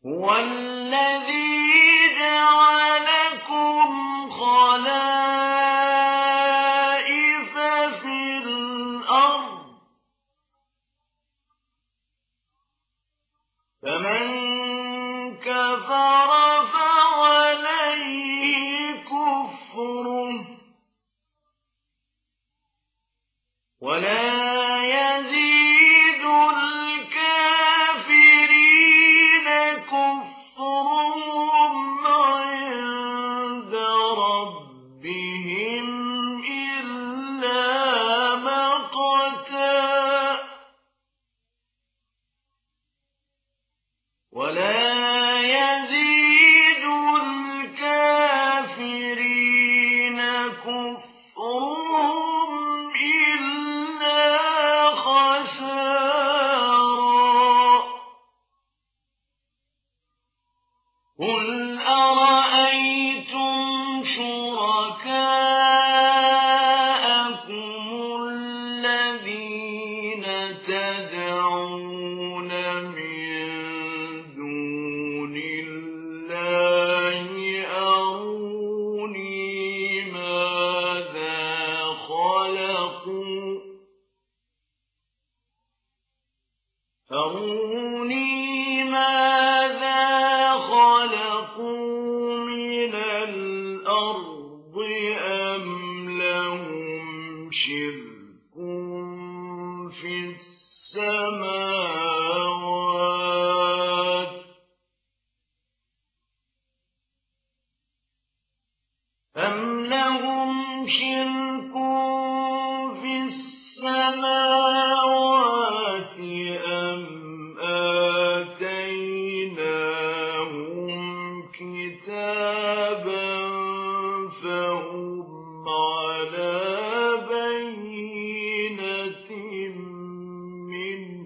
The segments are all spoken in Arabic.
هو الذي جعلكم خلائف في الأرض فمن كفر فعليه كفره ولا يزيد الكافرين كفرهم عند ربهم إلا مقتا ولا يزيد الكافرين كفرهم إلا خسارا قل أرأيتم شركاءكم الذين تدعون من دون الله أروني ماذا خلقوا من الأرض أم لهم شرك في السماوات أم آتيناهم كتابا فهم على بينة منه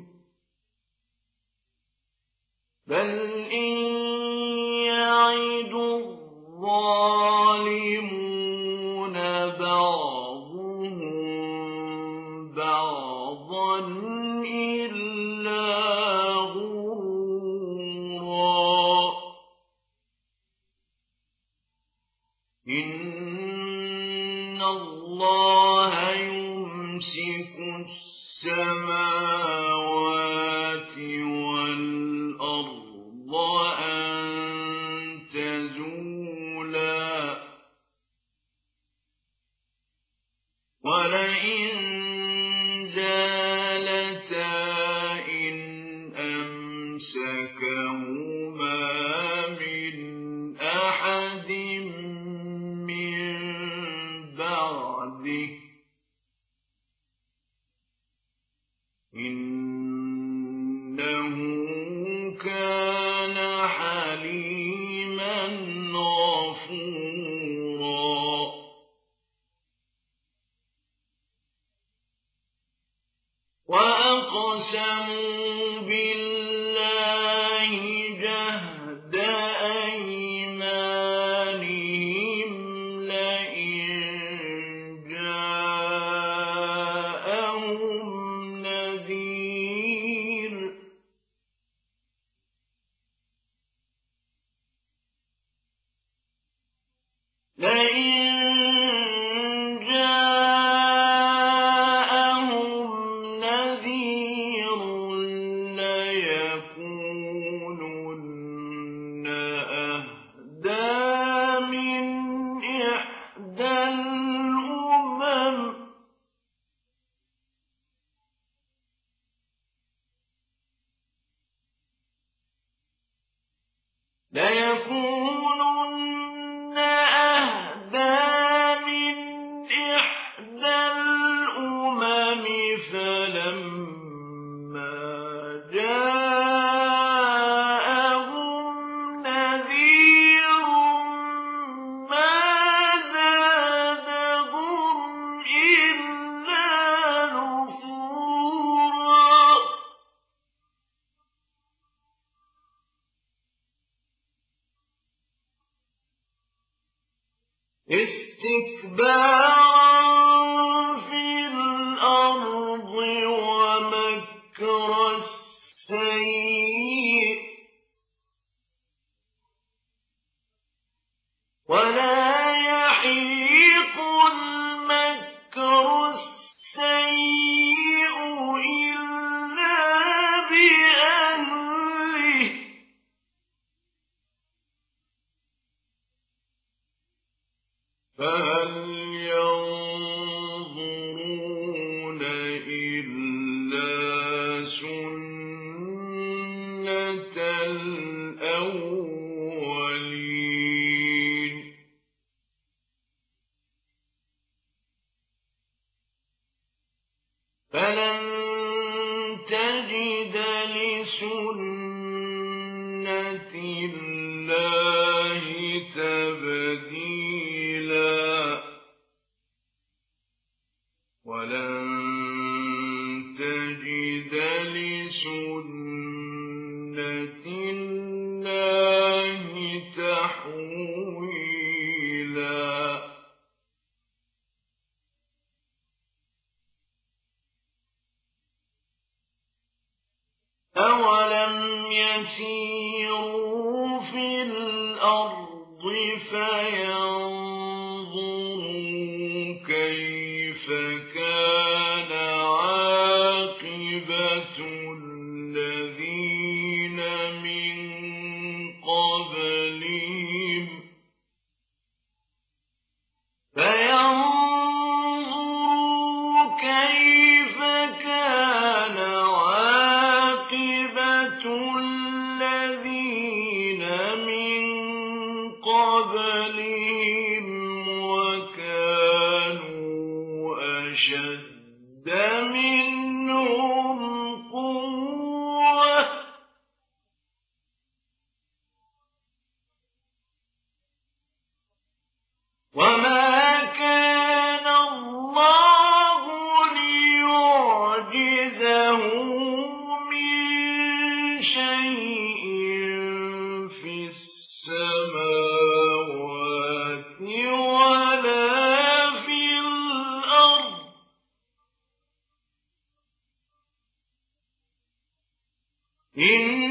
بل إن يعد الظالمون بعضهم بعضا إلا غرورا إن الله يمسك السماوات والأرض أن تزولا ولئن زالتا إن أمسكهما من أحد من بعده إنه كان حليما غفورا وأقسموا بالله جهد أيمانهم لئن جاءهم نذير ليكونن أهدى من إحدى الأمم فلما جاءهم نذير ما زادهم إلا نفورا استكبارا في الأرض ومكر السيء فهل ينظرون إلا سنة الأولين فلن تجد لسنة الله تبديلا ولن تجد لسنة الله تحويلا أولم يسيروا في الأرض فينظروا كيف كان عاقبة الذين من قبلهم فينظروا كيف كان الذين من قبلهم وكانوا أشد منهم قوة وما كان الله ليعجزه من شيء في السماوات ولا في الأرض إن